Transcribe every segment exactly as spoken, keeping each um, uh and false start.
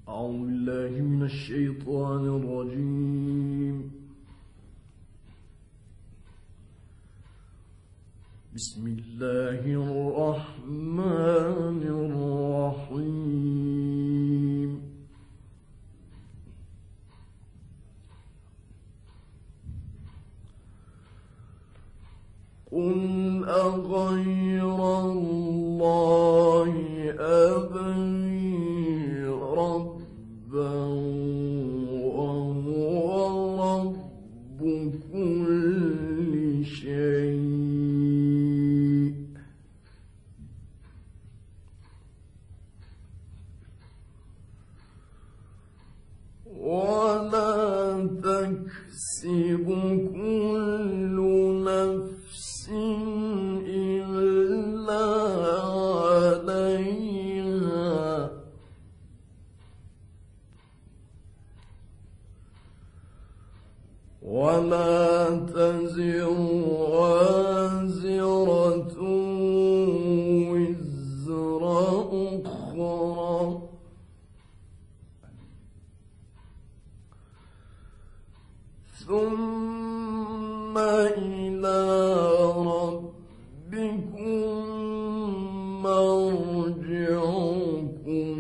أعوذ بالله من الشيطان الرجيم. بسم الله الرحمن الرحيم. قل أغير الله أبغي ربا وهو رب كل شيء ولا تكسب كل نفس إلا عليها ولا تزر وازرة وزر أخرى ثم إلى ربكم مرجعكم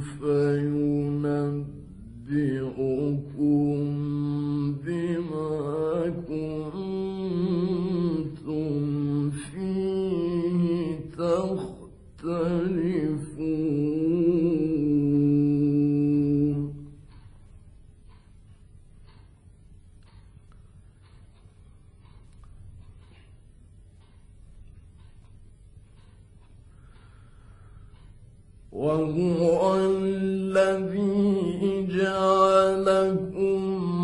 فينبئكم بما كنتم فيه تختلفون. وهو الذي جعلكم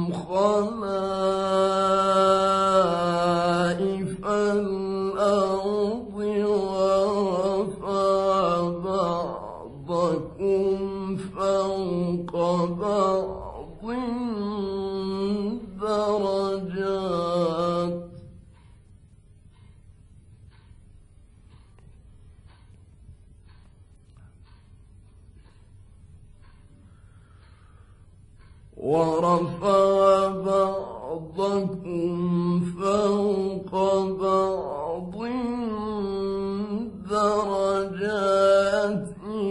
خلائف الأرض ورفع بعضكم فوق بعض درجات ورفع بعضكم فوق بعض درجات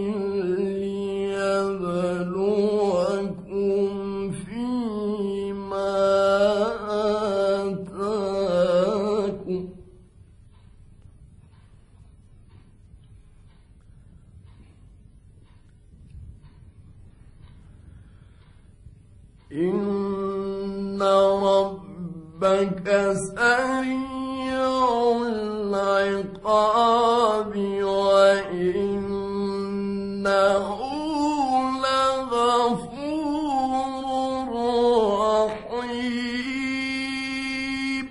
ليبلوكم فيما آتاكم إن ربك سريع العقاب وإنه لغفور رحيم.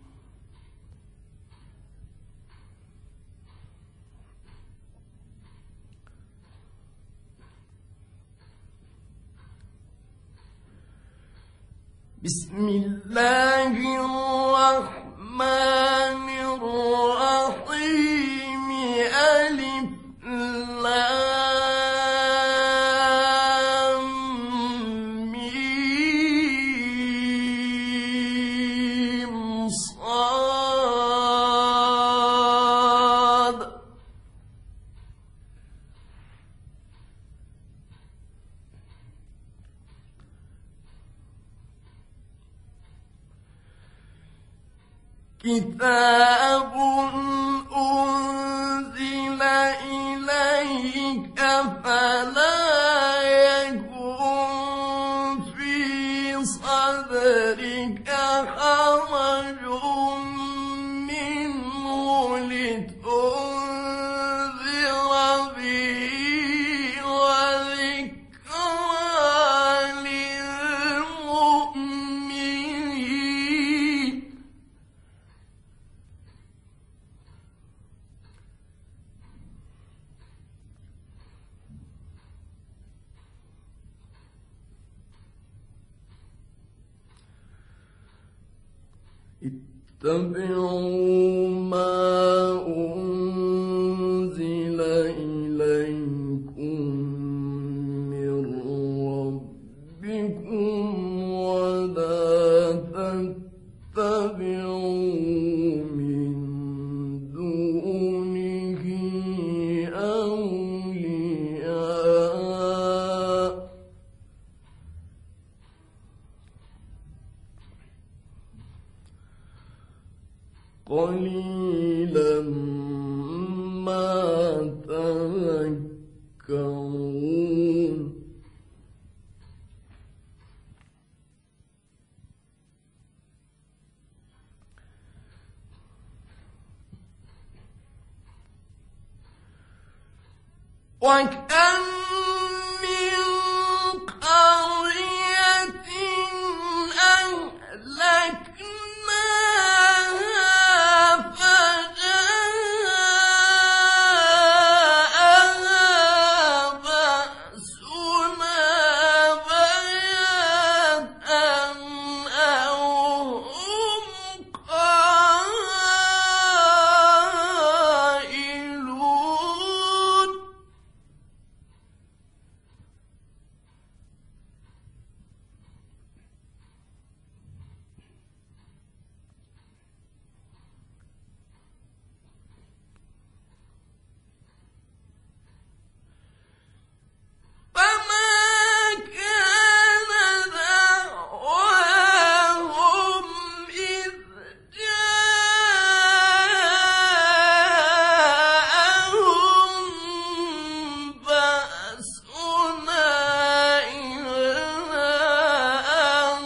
بسم الله الرحمن الرحيم. ألف لام ميم صاد. كتاب أنزل إليك فلا يكن في صدرك حرج منه لتنذر به وذكرى للمؤمنين. اتبعوا ما أنزل إليكم من يتذكرون وكم من قرية أهلكناها فجاءها بأسنا بياتا أو هم قائلون فما كان دعواهم إذ جاءهم بأسنا إلا أن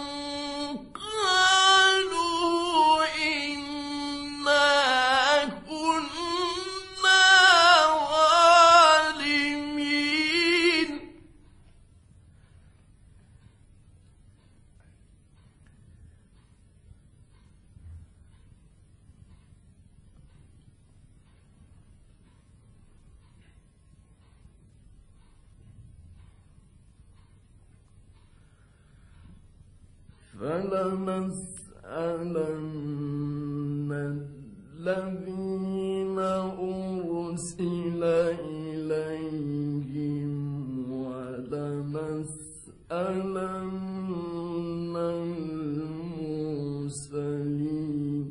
قالوا إنا كنا ظالمين فلنسألن الذين أرسل إليهم ولنسألن المرسلين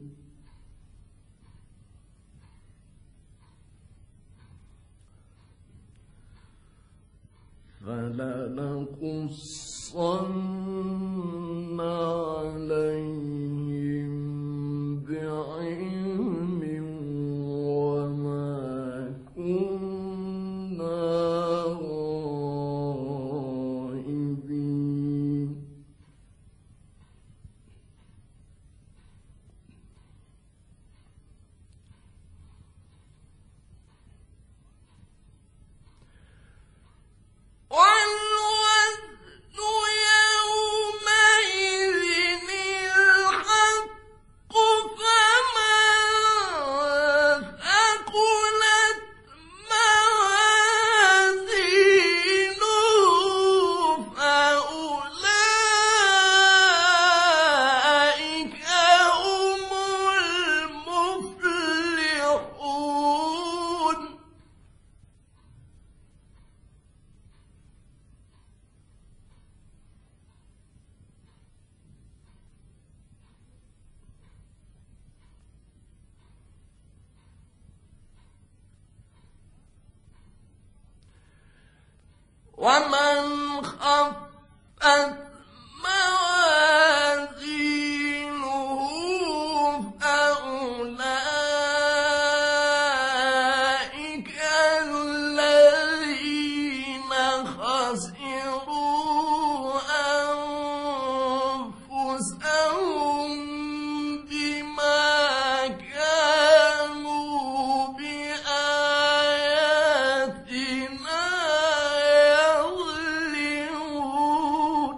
فلنقصن عليهم بعلم وما كنا غائبين والوزن يومئذ الحق فمن ثقلت موازينه فأولئك هم المفلحون ومن خفت موازينه فأولئك الذين خسروا أنفسهم بما كانوا بآياتنا يظلمون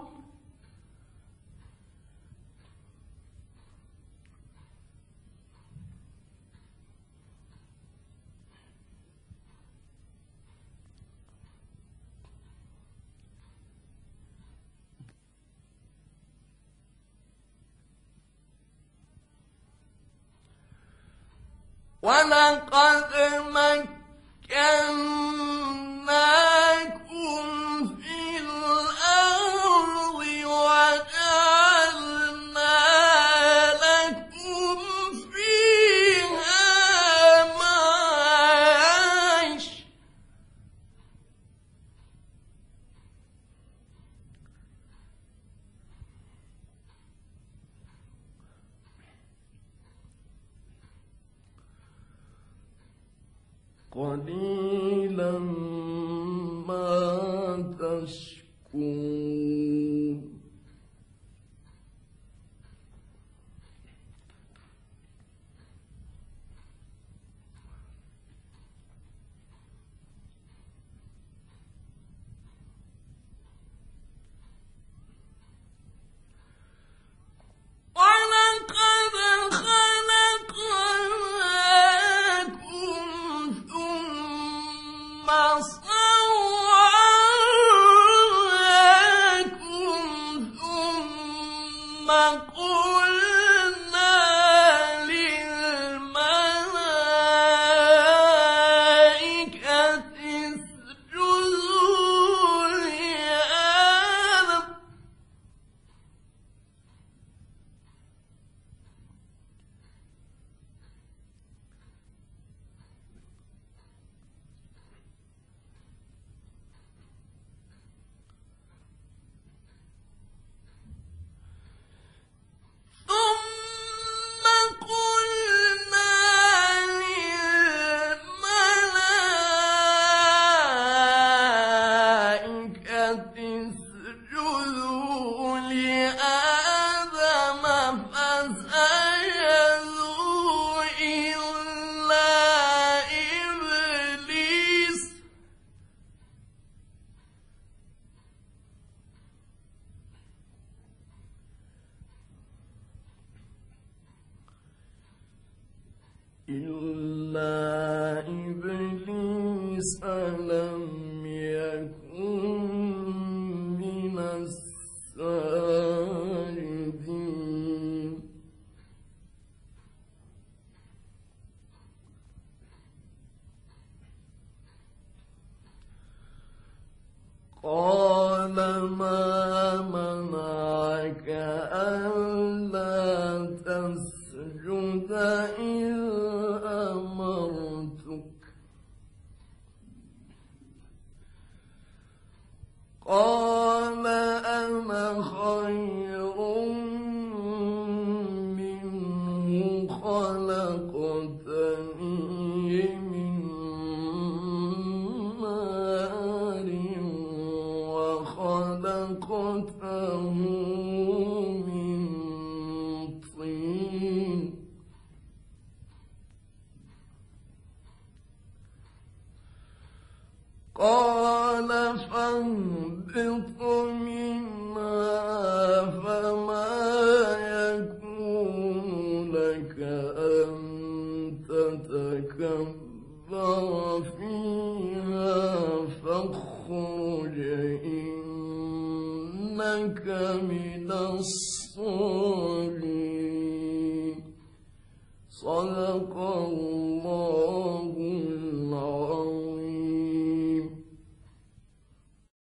ولقد مكناكم في الأرض وجعلنا لكم فيها معايش قليلا صورناكم ثم قلنا للملائكة اسجدوا لآدم ثم قلنا للملائكة اسجدوا لآدم فسجدوا إلا إبليس إلا إبليس لم يكن من الساجدين قال ما منعك ألا تسجد إذ أمرتك قال أنا خير منه خلقتني من نار وخلقته من طين قال فاهبط منها فما يكون لك أن تتكبر فيها فاخرج إنك من الصاغرين صدق الله